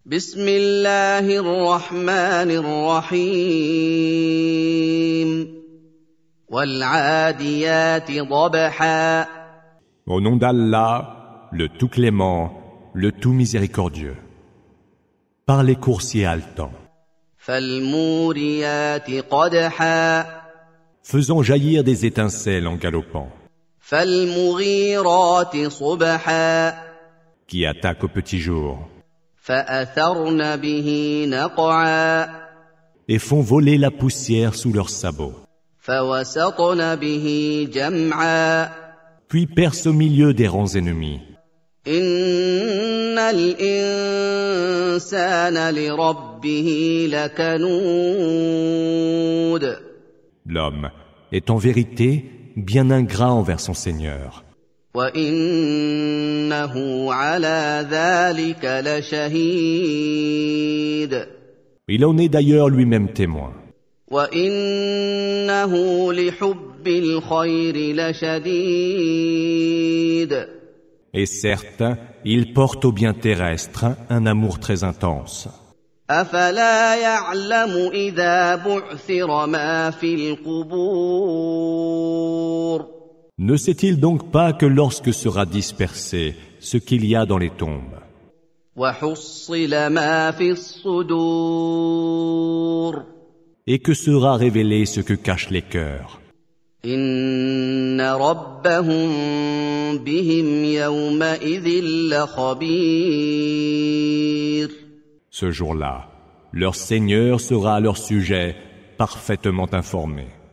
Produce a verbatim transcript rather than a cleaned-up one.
بسم الله الرحمن الرحيم والعاديات ضبحا Au nom d'Allah, le tout clément, le tout miséricordieux. Par les coursiers haletants. فالموريات قدحا Faisant jaillir des étincelles en galopant. فالمغيرات صبحا Qui attaquent au petit jour. فأثرن به نقعا Et font voler la poussière sous leurs sabots. فوسطن به جمعا Puis percent au milieu des rangs ennemis. إن الإنسان لربه لكنود L'homme est en vérité bien ingrat envers son Seigneur. وإنه على ذلك لشهيد Il en est d'ailleurs lui-même témoin. وإنه لحب الخير لشديد Et certes, il porte au bien terrestre un amour très intense. أفلا يعلم إذا بعثر ما في القبور Ne sait-il donc pas que lorsque sera dispersé ce qu'il y a dans les tombes, وحصل ما في الصدور et que sera révélé ce que cachent les cœurs, إن ربهم بهم يومئذ لخبير ce jour-là, leur Seigneur sera à leur sujet parfaitement informé.